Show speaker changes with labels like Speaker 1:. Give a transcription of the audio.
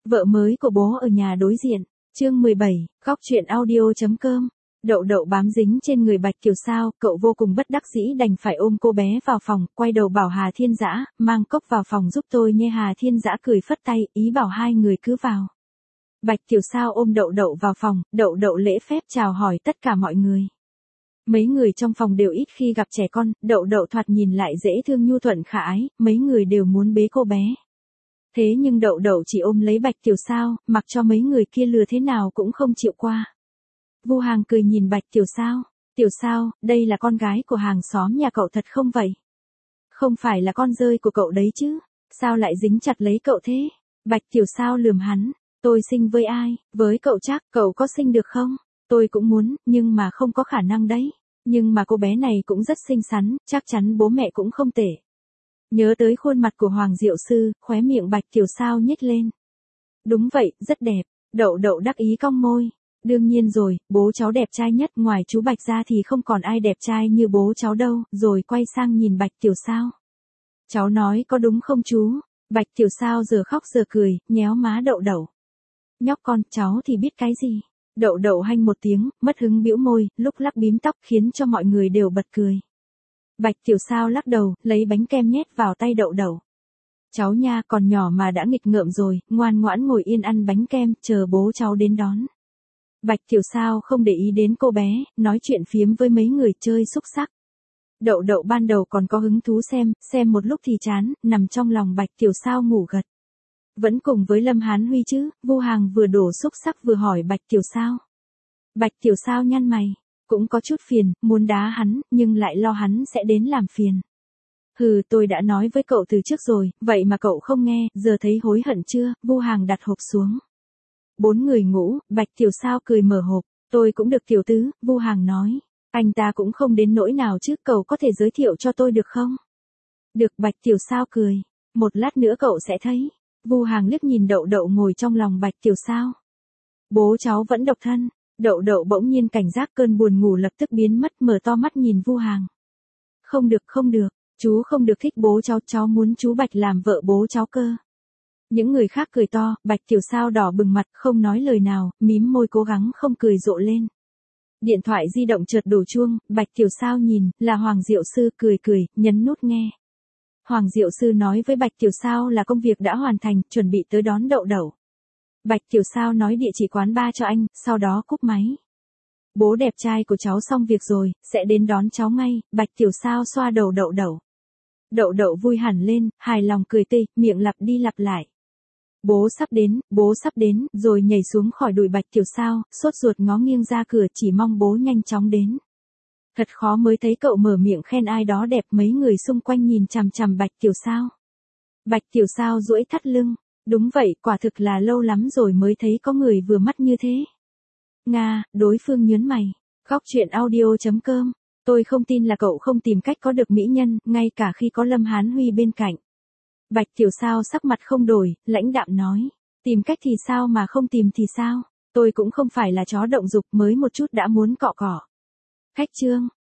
Speaker 1: Vợ mới của bố ở nhà đối diện. Chương 17, góc truyện audio.com. Đậu đậu bám dính trên người Bạch Kiều Sao, cậu vô cùng bất đắc dĩ đành phải ôm cô bé vào phòng, quay đầu bảo Hà Thiên Dã, mang cốc vào phòng giúp tôi nhé. Hà Thiên Dã cười phất tay, ý bảo hai người cứ vào. Bạch Kiều Sao ôm đậu đậu vào phòng, đậu đậu lễ phép chào hỏi tất cả mọi người. Mấy người trong phòng đều ít khi gặp trẻ con, đậu đậu thoạt nhìn lại dễ thương nhu thuận khả ái, mấy người đều muốn bế cô bé. Thế nhưng đậu đậu chỉ ôm lấy Bạch Kiều Sao, mặc cho mấy người kia lừa thế nào cũng không chịu qua. Vu Hàng cười nhìn Bạch Kiều Sao, Tiểu Sao, đây là con gái của hàng xóm nhà cậu thật không vậy? Không phải là con rơi của cậu đấy chứ, sao lại dính chặt lấy cậu thế? Bạch Kiều Sao lườm hắn, tôi sinh với ai, với cậu chắc, cậu có sinh được không? Tôi cũng muốn, nhưng mà không có khả năng đấy. Nhưng mà cô bé này cũng rất xinh xắn, chắc chắn bố mẹ cũng không tệ. Nhớ tới khuôn mặt của Hoàng Diệu Sư, khóe miệng Bạch Kiều Sao nhếch lên. Đúng vậy, rất đẹp, đậu đậu đắc ý cong môi. Đương nhiên rồi, bố cháu đẹp trai nhất, ngoài chú Bạch ra thì không còn ai đẹp trai như bố cháu đâu, rồi quay sang nhìn Bạch Kiều Sao. Cháu nói có đúng không chú? Bạch Kiều Sao giờ khóc giờ cười, nhéo má đậu đậu. Nhóc con, cháu thì biết cái gì? Đậu đậu hanh một tiếng, mất hứng bĩu môi, lúc lắc bím tóc khiến cho mọi người đều bật cười. Bạch Kiều Sao lắc đầu, lấy bánh kem nhét vào tay đậu đậu. Cháu nha, còn nhỏ mà đã nghịch ngợm rồi, ngoan ngoãn ngồi yên ăn bánh kem, chờ bố cháu đến đón. Bạch Kiều Sao không để ý đến cô bé, nói chuyện phiếm với mấy người chơi xúc xắc. Đậu đậu ban đầu còn có hứng thú xem một lúc thì chán, nằm trong lòng Bạch Kiều Sao ngủ gật. Vẫn cùng với Lâm Hán Huy chứ, Vu Hàng vừa đổ xúc xắc vừa hỏi Bạch Kiều Sao. Bạch Kiều Sao nhăn mày, cũng có chút phiền, muốn đá hắn, nhưng lại lo hắn sẽ đến làm phiền. Hừ, tôi đã nói với cậu từ trước rồi, vậy mà cậu không nghe, giờ thấy hối hận chưa? Vu Hàng đặt hộp xuống. 4 người ngủ, Bạch Kiều Sao cười mở hộp, tôi cũng được tiểu tứ, Vu Hàng nói. Anh ta cũng không đến nỗi nào chứ, cậu có thể giới thiệu cho tôi được không? Được, Bạch Kiều Sao cười, một lát nữa cậu sẽ thấy. Vu Hàng liếc nhìn đậu đậu ngồi trong lòng Bạch Kiều Sao. Bố cháu vẫn độc thân, đậu đậu bỗng nhiên cảnh giác, cơn buồn ngủ lập tức biến mất, mở to mắt nhìn Vu Hàng. Không được, chú không được thích bố cháu muốn chú Bạch làm vợ bố cháu cơ. Những người khác cười to, Bạch Kiều Sao đỏ bừng mặt, không nói lời nào, mím môi cố gắng không cười rộ lên. Điện thoại di động chợt đổ chuông, Bạch Kiều Sao nhìn, là Hoàng Diệu Sư, cười, nhấn nút nghe. Hoàng Diệu Sư nói với Bạch Kiều Sao là công việc đã hoàn thành, chuẩn bị tới đón đậu đậu. Bạch Kiều Sao nói địa chỉ quán bar cho anh, sau đó cúp máy. Bố đẹp trai của cháu xong việc rồi, sẽ đến đón cháu ngay, Bạch Kiều Sao xoa đầu đậu đậu. Đậu đậu vui hẳn lên, hài lòng cười tươi, miệng lặp đi lặp lại. Bố sắp đến, rồi nhảy xuống khỏi đùi Bạch Kiều Sao, sốt ruột ngó nghiêng ra cửa chỉ mong bố nhanh chóng đến. Thật khó mới thấy cậu mở miệng khen ai đó đẹp, mấy người xung quanh nhìn chằm chằm Bạch Kiều Sao. Bạch Kiều Sao duỗi thắt lưng, đúng vậy, quả thực là lâu lắm rồi mới thấy có người vừa mắt như thế. Nga, đối phương nhớn mày, góc truyện audio.com, tôi không tin là cậu không tìm cách có được mỹ nhân, ngay cả khi có Lâm Hán Huy bên cạnh. Bạch Kiều Sao sắc mặt không đổi, lãnh đạm nói, tìm cách thì sao mà không tìm thì sao, tôi cũng không phải là chó động dục mới một chút đã muốn cọ cọ. Khách trương,